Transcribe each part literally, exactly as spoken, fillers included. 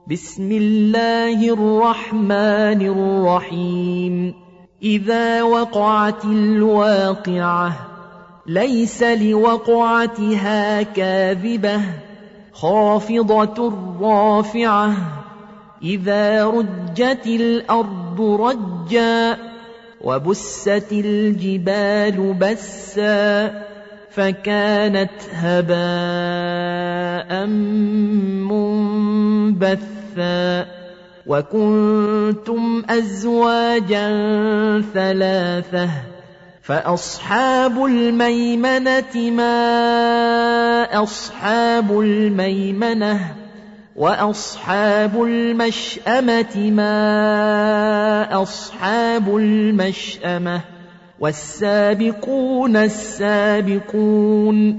بسم الله الرحمن الرحيم إذا وقعت الواقعة ليس لوقعتها كاذبة خافضة رافعة إذا رجت الأرض رجا وبست الجبال بسا فكانت هباء منبثا وكنتم أزواجا ثلاثة فأصحاب الميمنة ما أصحاب الميمنة وأصحاب المشأمة ما أصحاب المشأمة والسابقون السابقون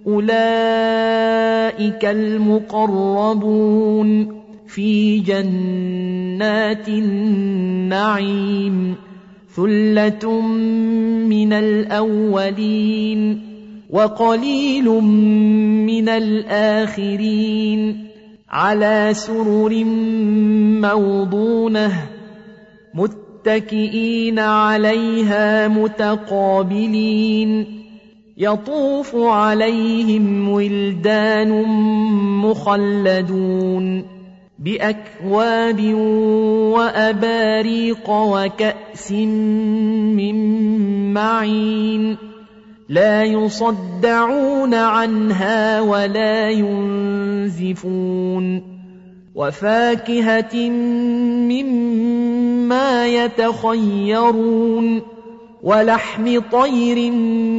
أولئك المقربون في جنات النعيم ثلة من الأولين وقليل من الآخرين على سرر موضونة متكئين عليها متقابلين يطوف عليهم ولدان مخلدون بأكواب وأباريق وكأس من معين لا يصدعون عنها ولا ينزفون وفاكهة مما يتخيرون ولحم طير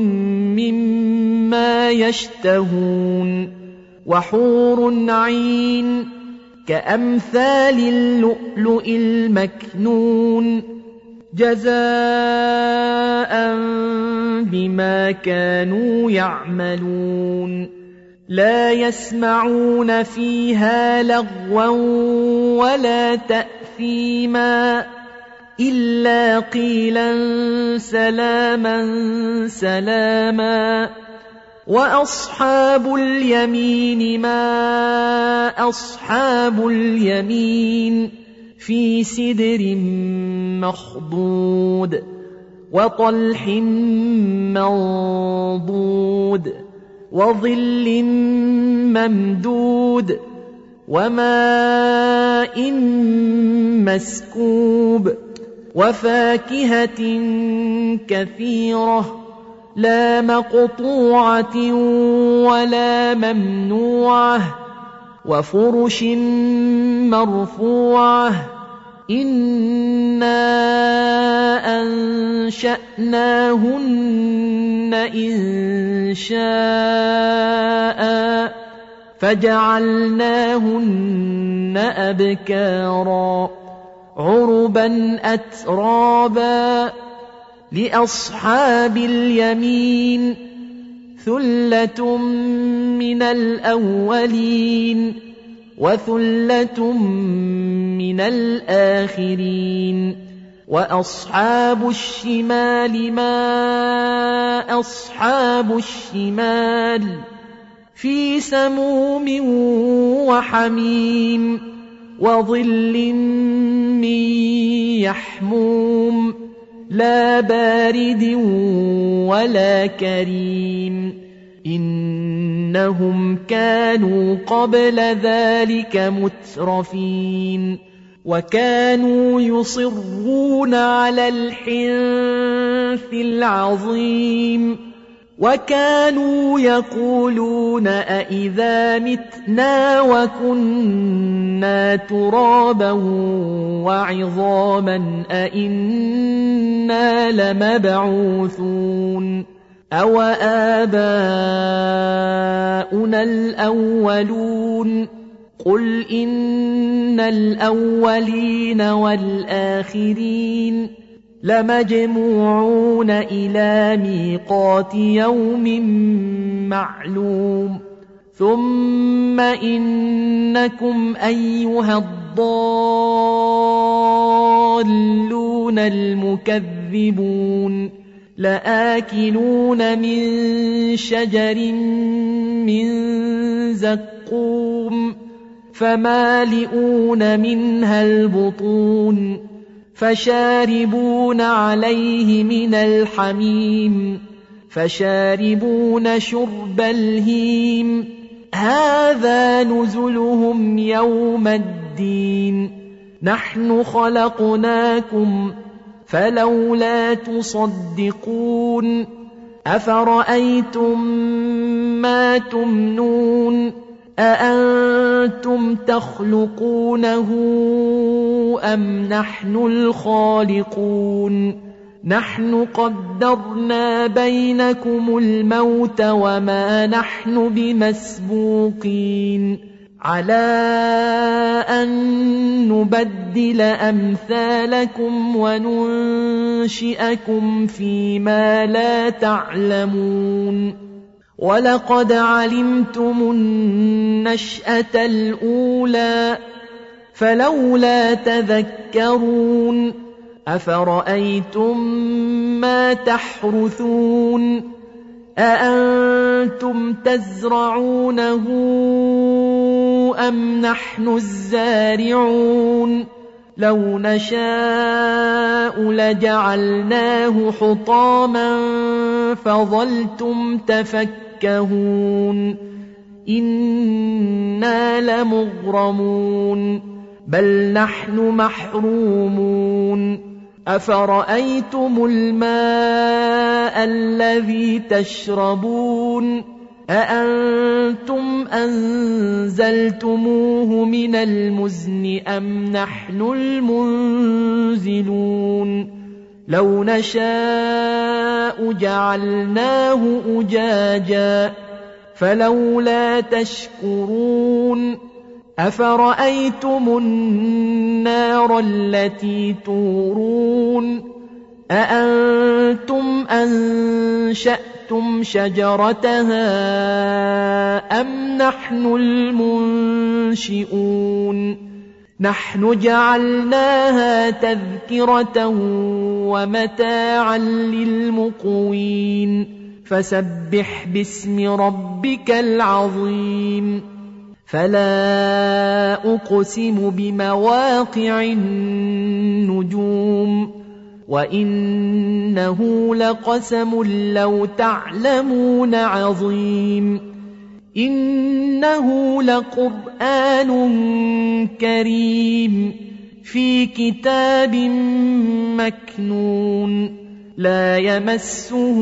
مما يشتهون وحور عين كأمثال اللؤلؤ المكنون جزاء بما كانوا يعملون لا يسمعون فيها لغوا ولا تأثيما إلا قيلا سلاما سلاما وأصحاب اليمين ما أصحاب اليمين في سدر مخضود وطلح منضود وظل ممدود وماء مسكوب وفاكهة كثيرة لا مقطوعة ولا ممنوعة وفرش مرفوعة إنا أنشأناهن إنشاء فجعلناهن أبكارا عربا أترابا لأصحاب اليمين ثلة من الأولين وثلة من الآخرين وأصحاب الشمال ما أصحاب الشمال في سموم وحميم وظل من يحموم لا بارد ولا كريم إنهم كانوا قبل ذلك مترفين وكانوا يصرون على الحنث العظيم وكانوا يقولون أئذا متنا وكنا ترابا وعظاما أئنا لمبعوثون أو آباؤنا الأولون قل إن الأولين والآخرين لمجموعون إلى ميقات يوم معلوم ثم إنكم أيها الضالون المكذبون لآكلون من شجر من زقوم فمالئون منها البطون فشاربون عليه من الحميم فشاربون شرب الهيم هذا نزلهم يوم الدين نحن خلقناكم فلولا تصدقون أفرأيتم ما تمنون أأنتم تخلقونه أم نحن الخالقون نحن قدرنا بينكم الموت وما نحن بمسبوقين على أن نبدل أمثالكم وننشئكم فيما لا تعلمون ولقد علمتم النشأة الأولى فلولا تذكرون أفرأيتم ما تحرثون أأنتم تزرعونه أم نحن الزارعون لو نشاء لجعلناه حطاما فظلتم تفكهون إنا لمغرمون بل نحن محرومون أفرأيتم الماء الذي تشربون أأنتم أنزلتموه من المزن أم نحن المنزلون لو نشاء جعلناه أجاجا فلولا تشكرون أفرأيتم النار التي تورون أأنتم أنشأتم شجرتها أم نحن المنشئون نحن جعلناها تذكرة ومتاعا للمقوين فسبح باسم ربك العظيم فلا أقسم بمواقع النجوم وإنه لقسم لو تعلمون عظيم إنه لقرآن كريم في كتاب مكنون لا يمسه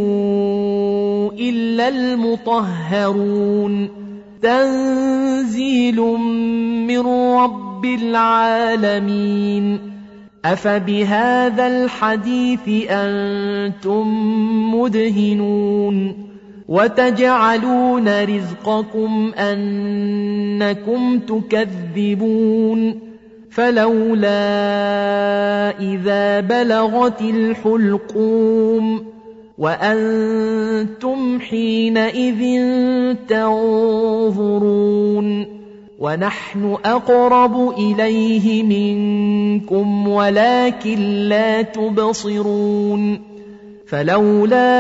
إلا المطهرون تنزيل من رب العالمين أفبهذا الحديث أنتم مدهنون وتجعلون رزقكم أنكم تكذبون فلولا إذا بلغت الحلقوم وأنتم حينئذ تنظرون ونحن أقرب إليه منكم ولكن لا تبصرون فلولا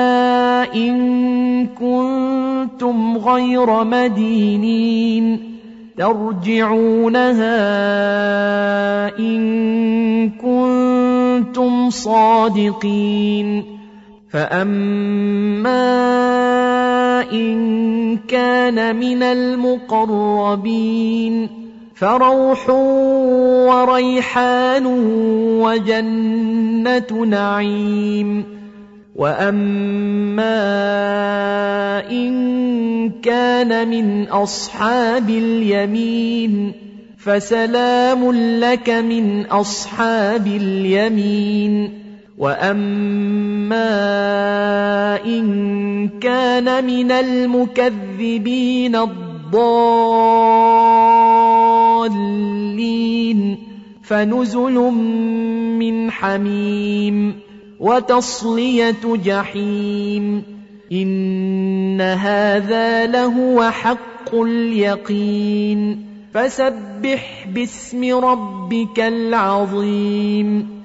إن كنتم غير مدينين ترجعونها إن كنتم صادقين فأما إن كان من المقربين فروح وريحان وجنة نعيم وأما إن كان من أصحاب اليمين فسلام لك من أصحاب اليمين وأما إن كان من المكذبين الضالين فنزل من حميم وتصلية جحيم إن هذا لهو حق اليقين فسبح باسم ربك العظيم